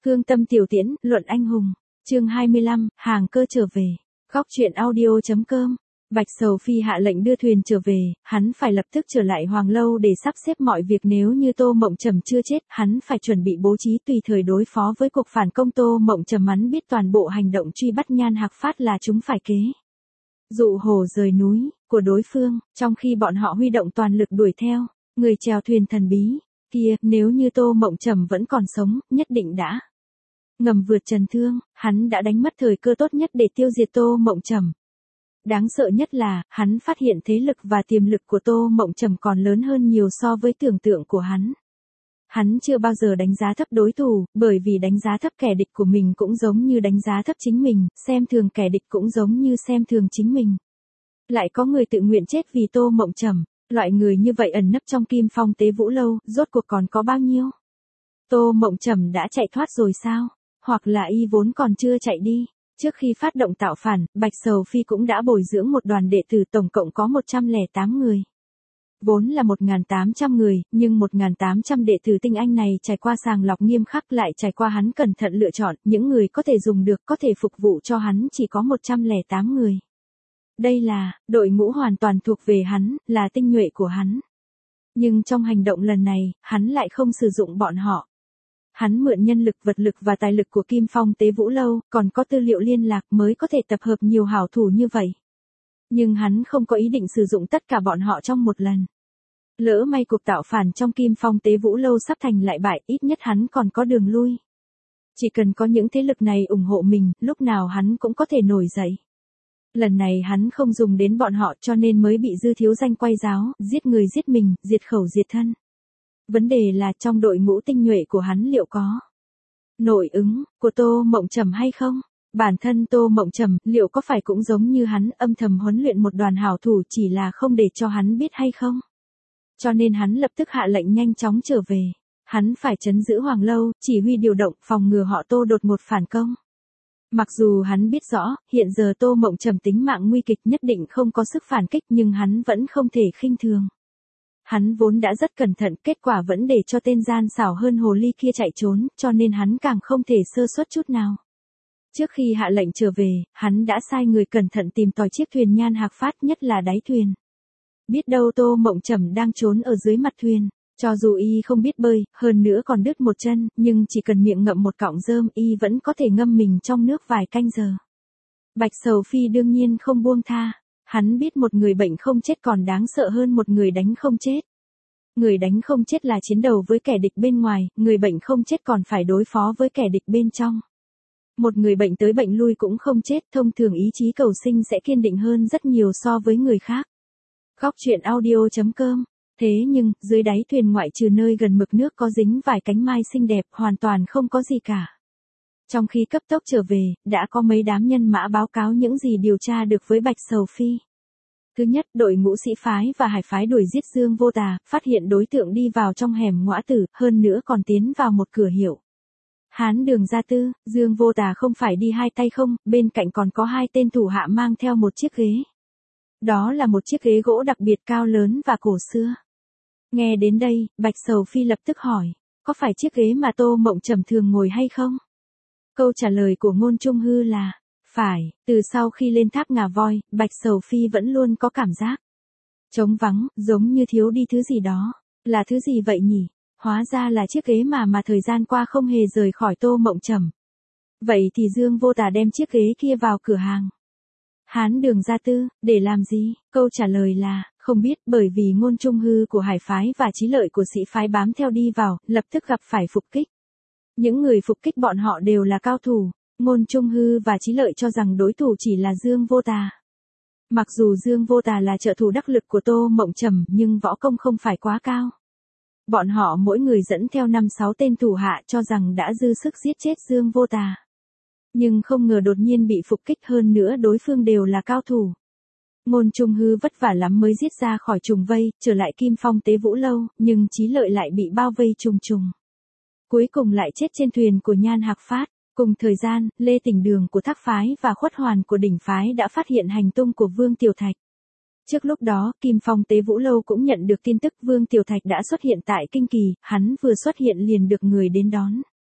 Hương tâm tiểu tiễn, luận anh hùng. Chương 25, hàng cơ trở về. Góc truyện audio.com. Bạch Sầu Phi hạ lệnh đưa thuyền trở về, hắn phải lập tức trở lại Hoàng Lâu để sắp xếp mọi việc, nếu như Tô Mộng Trầm chưa chết, hắn phải chuẩn bị bố trí tùy thời đối phó với cuộc phản công. Tô Mộng Trầm hắn biết toàn bộ hành động truy bắt Nhan Hạc Phát là chúng phải kế dụ hổ rời núi của đối phương, trong khi bọn họ huy động toàn lực đuổi theo người chèo thuyền thần bí kia. Nếu như Tô Mộng Trầm vẫn còn sống, nhất định đã ngầm vượt trần thương, hắn đã đánh mất thời cơ tốt nhất để tiêu diệt Tô Mộng Trầm. Đáng sợ nhất là, hắn phát hiện thế lực và tiềm lực của Tô Mộng Trầm còn lớn hơn nhiều so với tưởng tượng của hắn. Hắn chưa bao giờ đánh giá thấp đối thủ, bởi vì đánh giá thấp kẻ địch của mình cũng giống như đánh giá thấp chính mình, xem thường kẻ địch cũng giống như xem thường chính mình. Lại có người tự nguyện chết vì Tô Mộng Trầm, loại người như vậy ẩn nấp trong Kim Phong Tế Vũ Lâu, rốt cuộc còn có bao nhiêu? Tô Mộng Trầm đã chạy thoát rồi sao? Hoặc là y vốn còn chưa chạy đi? Trước khi phát động tạo phản, Bạch Sầu Phi cũng đã bồi dưỡng một đoàn đệ tử, tổng cộng có 108 người. Vốn là 1.800 người, nhưng 1.800 đệ tử tinh anh này trải qua sàng lọc nghiêm khắc, lại trải qua hắn cẩn thận lựa chọn, những người có thể dùng được, có thể phục vụ cho hắn chỉ có 108 người. Đây là đội ngũ hoàn toàn thuộc về hắn, là tinh nhuệ của hắn. Nhưng trong hành động lần này, hắn lại không sử dụng bọn họ. Hắn mượn nhân lực, vật lực và tài lực của Kim Phong Tế Vũ Lâu, còn có tư liệu liên lạc mới có thể tập hợp nhiều hảo thủ như vậy. Nhưng hắn không có ý định sử dụng tất cả bọn họ trong một lần. Lỡ may cuộc tạo phản trong Kim Phong Tế Vũ Lâu sắp thành lại bại, ít nhất hắn còn có đường lui. Chỉ cần có những thế lực này ủng hộ mình, lúc nào hắn cũng có thể nổi dậy. Lần này hắn không dùng đến bọn họ, cho nên mới bị Dư Thiếu Danh quay giáo, giết người giết mình, diệt khẩu diệt thân. Vấn đề là trong đội ngũ tinh nhuệ của hắn liệu có nội ứng của Tô Mộng Trầm hay không? Bản thân Tô Mộng Trầm liệu có phải cũng giống như hắn âm thầm huấn luyện một đoàn hảo thủ, chỉ là không để cho hắn biết hay không? Cho nên hắn lập tức hạ lệnh nhanh chóng trở về. Hắn phải trấn giữ Hoàng Lâu, chỉ huy điều động, phòng ngừa họ Tô đột ngột phản công. Mặc dù hắn biết rõ, hiện giờ Tô Mộng Trầm tính mạng nguy kịch, nhất định không có sức phản kích, nhưng hắn vẫn không thể khinh thường. Hắn vốn đã rất cẩn thận, kết quả vẫn để cho tên gian xảo hơn hồ ly kia chạy trốn, cho nên hắn càng không thể sơ suất chút nào. Trước khi hạ lệnh trở về, hắn đã sai người cẩn thận tìm tòi chiếc thuyền Nhan Hạc Phát, nhất là đáy thuyền. Biết đâu Tô Mộng Trầm đang trốn ở dưới mặt thuyền, cho dù y không biết bơi, hơn nữa còn đứt một chân, nhưng chỉ cần miệng ngậm một cọng rơm, y vẫn có thể ngâm mình trong nước vài canh giờ. Bạch Sầu Phi đương nhiên không buông tha. Hắn biết một người bệnh không chết còn đáng sợ hơn một người đánh không chết. Người đánh không chết là chiến đấu với kẻ địch bên ngoài, người bệnh không chết còn phải đối phó với kẻ địch bên trong. Một người bệnh tới bệnh lui cũng không chết, thông thường ý chí cầu sinh sẽ kiên định hơn rất nhiều so với người khác. Góc truyện audio.com. Thế nhưng, dưới đáy thuyền ngoại trừ nơi gần mực nước có dính vài cánh mai xinh đẹp, hoàn toàn không có gì cả. Trong khi cấp tốc trở về, đã có mấy đám nhân mã báo cáo những gì điều tra được với Bạch Sầu Phi. Thứ nhất, đội ngũ Sĩ phái và Hải phái đuổi giết Dương Vô Tà, phát hiện đối tượng đi vào trong hẻm ngõa tử, hơn nữa còn tiến vào một cửa hiệu Hán Đường Gia Tư. Dương Vô Tà không phải đi hai tay không, bên cạnh còn có hai tên thủ hạ mang theo một chiếc ghế. Đó là một chiếc ghế gỗ đặc biệt cao lớn và cổ xưa. Nghe đến đây, Bạch Sầu Phi lập tức hỏi, có phải chiếc ghế mà Tô Mộng Trầm thường ngồi hay không? Câu trả lời của Ngôn Trung Hư là, phải. Từ sau khi lên tháp Ngà Voi, Bạch Sầu Phi vẫn luôn có cảm giác trống vắng, giống như thiếu đi thứ gì đó. Là thứ gì vậy nhỉ? Hóa ra là chiếc ghế mà thời gian qua không hề rời khỏi Tô Mộng Trầm. Vậy thì Dương Vô Tà đem chiếc ghế kia vào cửa hàng Hán Đường Gia Tư, để làm gì? Câu trả lời là, không biết, bởi vì Ngôn Trung Hư của Hải phái và Chí Lợi của Sĩ phái bám theo đi vào, lập tức gặp phải phục kích. Những người phục kích bọn họ đều là cao thủ. Ngôn Trung Hư và Chí Lợi cho rằng đối thủ chỉ là Dương Vô Tà. Mặc dù Dương Vô Tà là trợ thủ đắc lực của Tô Mộng Trầm, nhưng võ công không phải quá cao. Bọn họ mỗi người dẫn theo 5-6 tên thủ hạ, cho rằng đã dư sức giết chết Dương Vô Tà. Nhưng không ngờ đột nhiên bị phục kích, hơn nữa đối phương đều là cao thủ. Ngôn Trung Hư vất vả lắm mới giết ra khỏi trùng vây, trở lại Kim Phong Tế Vũ Lâu, nhưng Chí Lợi lại bị bao vây trùng trùng. Cuối cùng lại chết trên thuyền của Nhan Hạc Phát. Cùng thời gian, Lê Tỉnh Đường của Thác phái và Khuất Hoàn của Đỉnh phái đã phát hiện hành tung của Vương Tiểu Thạch. Trước lúc đó, Kim Phong Tế Vũ Lâu cũng nhận được tin tức Vương Tiểu Thạch đã xuất hiện tại Kinh Kỳ, hắn vừa xuất hiện liền được người đến đón.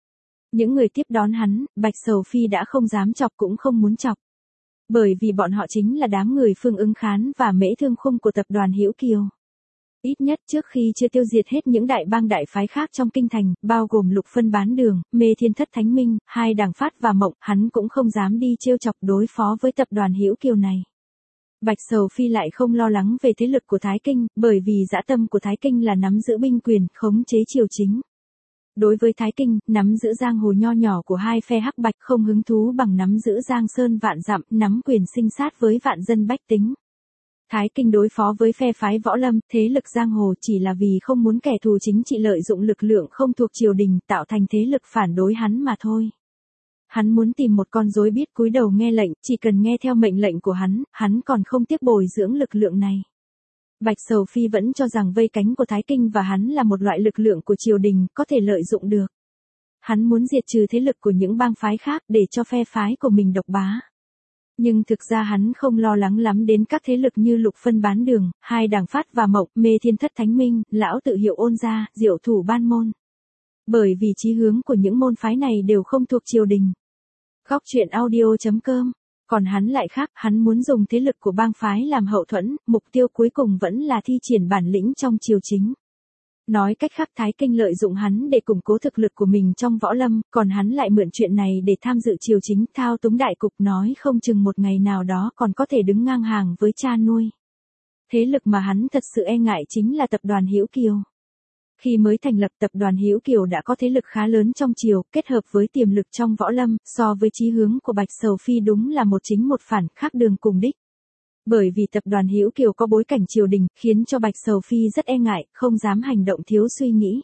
Những người tiếp đón hắn, Bạch Sầu Phi đã không dám chọc cũng không muốn chọc. Bởi vì bọn họ chính là đám người Phương Ứng Khán và Mễ Thương Khung của tập đoàn Hữu Kiều. Ít nhất trước khi chưa tiêu diệt hết những đại bang đại phái khác trong kinh thành, bao gồm Lục Phân Bán Đường, Mê Thiên Thất Thánh Minh, Hai Đằng Phát và Mộng, hắn cũng không dám đi trêu chọc đối phó với tập đoàn Hữu Kiều này. Bạch Sầu Phi lại không lo lắng về thế lực của Thái Kinh, bởi vì dã tâm của Thái Kinh là nắm giữ binh quyền, khống chế triều chính. Đối với Thái Kinh, nắm giữ giang hồ nho nhỏ của hai phe hắc bạch không hứng thú bằng nắm giữ giang sơn vạn dặm, nắm quyền sinh sát với vạn dân bách tính. Thái Kinh đối phó với phe phái võ lâm, thế lực giang hồ chỉ là vì không muốn kẻ thù chính trị lợi dụng lực lượng không thuộc triều đình tạo thành thế lực phản đối hắn mà thôi. Hắn muốn tìm một con rối biết cúi đầu nghe lệnh, chỉ cần nghe theo mệnh lệnh của hắn còn không tiếc bồi dưỡng lực lượng này. Bạch Sầu Phi vẫn cho rằng vây cánh của Thái Kinh và hắn là một loại lực lượng của triều đình, có thể lợi dụng được. Hắn muốn diệt trừ thế lực của những bang phái khác để cho phe phái của mình độc bá. Nhưng thực ra hắn không lo lắng lắm đến các thế lực như Lục Phân Bán Đường, Hai Đằng Phát và Mộng, Mê Thiên Thất Thánh Minh, Lão Tự Hiệu Ôn Gia, Diệu Thủ Ban Môn. Bởi vì chí hướng của những môn phái này đều không thuộc triều đình. Góc truyện audio.com. Còn hắn lại khác, hắn muốn dùng thế lực của bang phái làm hậu thuẫn, mục tiêu cuối cùng vẫn là thi triển bản lĩnh trong triều chính. Nói cách khác, Thái Kinh lợi dụng hắn để củng cố thực lực của mình trong võ lâm, còn hắn lại mượn chuyện này để tham dự triều chính, thao túng đại cục, nói không chừng một ngày nào đó còn có thể đứng ngang hàng với cha nuôi. Thế lực mà hắn thật sự e ngại chính là tập đoàn Hữu Kiều. Khi mới thành lập, tập đoàn Hữu Kiều đã có thế lực khá lớn trong triều, kết hợp với tiềm lực trong võ lâm, so với chí hướng của Bạch Sầu Phi đúng là một chính một phản, khác đường cùng đích. Bởi vì tập đoàn Hữu Kiều có bối cảnh triều đình, khiến cho Bạch Sầu Phi rất e ngại, không dám hành động thiếu suy nghĩ.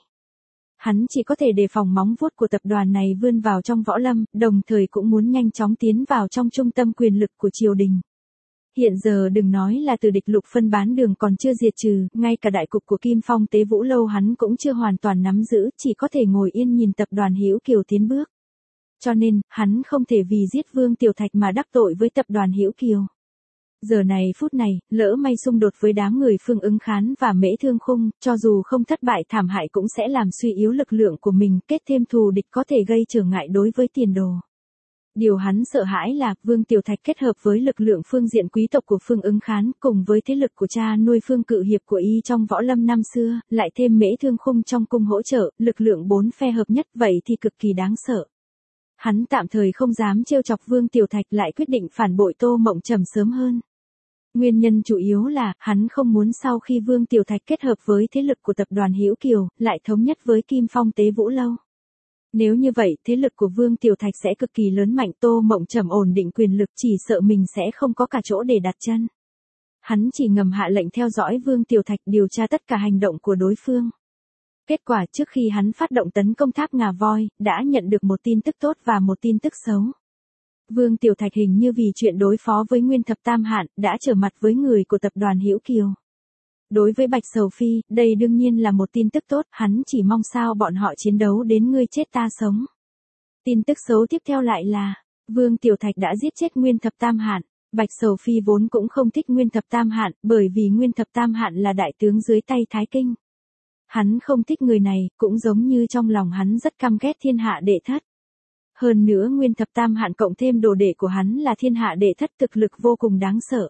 Hắn chỉ có thể đề phòng móng vuốt của tập đoàn này vươn vào trong võ lâm, đồng thời cũng muốn nhanh chóng tiến vào trong trung tâm quyền lực của triều đình. Hiện giờ đừng nói là từ địch Lục Phân Bán Đường còn chưa diệt trừ, ngay cả đại cục của Kim Phong Tế Vũ Lâu hắn cũng chưa hoàn toàn nắm giữ, chỉ có thể ngồi yên nhìn tập đoàn Hữu Kiều tiến bước. Cho nên, hắn không thể vì giết Vương Tiểu Thạch mà đắc tội với tập đoàn Hữu Kiều. Giờ này phút này, lỡ may xung đột với đám người Phương Ứng Khán và Mễ Thương Khung, cho dù không thất bại thảm hại cũng sẽ làm suy yếu lực lượng của mình, kết thêm thù địch có thể gây trở ngại đối với tiền đồ. Điều hắn sợ hãi là Vương Tiểu Thạch kết hợp với lực lượng phương diện quý tộc của Phương Ứng Khán cùng với thế lực của cha nuôi Phương Cự Hiệp của y trong võ lâm năm xưa, lại thêm Mễ Thương Khung trong cung hỗ trợ, lực lượng bốn phe hợp nhất vậy thì cực kỳ đáng sợ. Hắn tạm thời không dám trêu chọc Vương Tiểu Thạch, lại quyết định phản bội Tô Mộng Trầm sớm hơn. Nguyên nhân chủ yếu là, hắn không muốn sau khi Vương Tiểu Thạch kết hợp với thế lực của tập đoàn Hữu Kiều, lại thống nhất với Kim Phong Tế Vũ Lâu. Nếu như vậy, thế lực của Vương Tiểu Thạch sẽ cực kỳ lớn mạnh, Tô Mộng Trầm ổn định quyền lực, chỉ sợ mình sẽ không có cả chỗ để đặt chân. Hắn chỉ ngầm hạ lệnh theo dõi Vương Tiểu Thạch, điều tra tất cả hành động của đối phương. Kết quả trước khi hắn phát động tấn công tháp Ngà Voi, đã nhận được một tin tức tốt và một tin tức xấu. Vương Tiểu Thạch hình như vì chuyện đối phó với Nguyên Thập Tam Hạn, đã trở mặt với người của tập đoàn Hữu Kiều. Đối với Bạch Sầu Phi, đây đương nhiên là một tin tức tốt, hắn chỉ mong sao bọn họ chiến đấu đến ngươi chết ta sống. Tin tức xấu tiếp theo lại là, Vương Tiểu Thạch đã giết chết Nguyên Thập Tam Hạn. Bạch Sầu Phi vốn cũng không thích Nguyên Thập Tam Hạn, bởi vì Nguyên Thập Tam Hạn là đại tướng dưới tay Thái Kinh. Hắn không thích người này, cũng giống như trong lòng hắn rất căm ghét Thiên Hạ Đệ Thất. Hơn nữa Nguyên Thập Tam Hạn cộng thêm đồ đệ của hắn là Thiên Hạ Đệ Thất, thực lực vô cùng đáng sợ.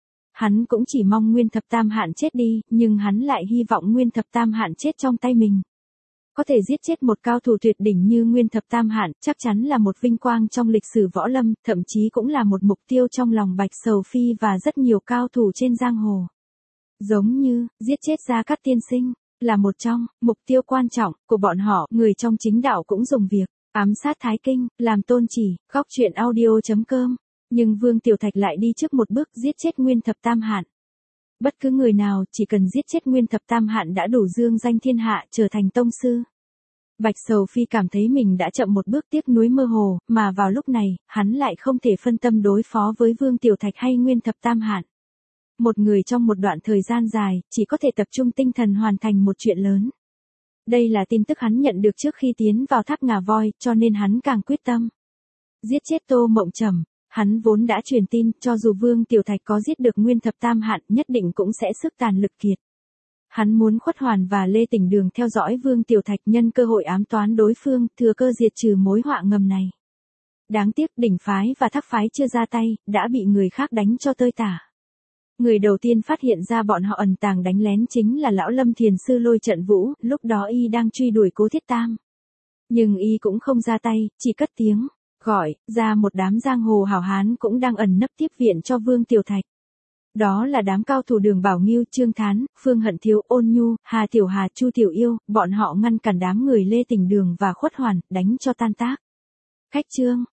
Hắn cũng chỉ mong Nguyên Thập Tam Hạn chết đi, nhưng hắn lại hy vọng Nguyên Thập Tam Hạn chết trong tay mình. Có thể giết chết một cao thủ tuyệt đỉnh như Nguyên Thập Tam Hạn, chắc chắn là một vinh quang trong lịch sử võ lâm, thậm chí cũng là một mục tiêu trong lòng Bạch Sầu Phi và rất nhiều cao thủ trên giang hồ. Giống như, giết chết Gia Cát Tiên Sinh, là một trong mục tiêu quan trọng của bọn họ, người trong chính đạo cũng dùng việc ám sát Thái Kinh, làm tôn chỉ, góc truyện audio.com. Nhưng Vương Tiểu Thạch lại đi trước một bước, giết chết Nguyên Thập Tam Hạn. Bất cứ người nào, chỉ cần giết chết Nguyên Thập Tam Hạn đã đủ dương danh thiên hạ, trở thành tông sư. Bạch Sầu Phi cảm thấy mình đã chậm một bước, tiếc nuối mơ hồ, mà vào lúc này, hắn lại không thể phân tâm đối phó với Vương Tiểu Thạch hay Nguyên Thập Tam Hạn. Một người trong một đoạn thời gian dài, chỉ có thể tập trung tinh thần hoàn thành một chuyện lớn. Đây là tin tức hắn nhận được trước khi tiến vào tháp Ngà Voi, cho nên hắn càng quyết tâm. Giết chết Tô Mộng Trầm. Hắn vốn đã truyền tin, cho dù Vương Tiểu Thạch có giết được Nguyên Thập Tam Hạn, nhất định cũng sẽ sức tàn lực kiệt. Hắn muốn Khuất Hoàn và Lê Tỉnh Đường theo dõi Vương Tiểu Thạch nhân cơ hội ám toán đối phương, thừa cơ diệt trừ mối họa ngầm này. Đáng tiếc Đỉnh phái và Thác phái chưa ra tay, đã bị người khác đánh cho tơi tả. Người đầu tiên phát hiện ra bọn họ ẩn tàng đánh lén chính là lão Lâm Thiền Sư Lôi Trận Vũ, lúc đó y đang truy đuổi Cố Thiết Tam. Nhưng y cũng không ra tay, chỉ cất tiếng gọi ra một đám giang hồ hảo hán cũng đang ẩn nấp tiếp viện cho Vương Tiểu Thạch. Đó là đám cao thủ Đường Bảo Nghiêu, Trương Thán, Phương Hận Thiếu, Ôn Nhu, Hà Tiểu Hà, Chu Tiểu Yêu, bọn họ ngăn cản đám người Lê Tỉnh Đường và Khuất Hoàn, đánh cho tan tác. Khách chương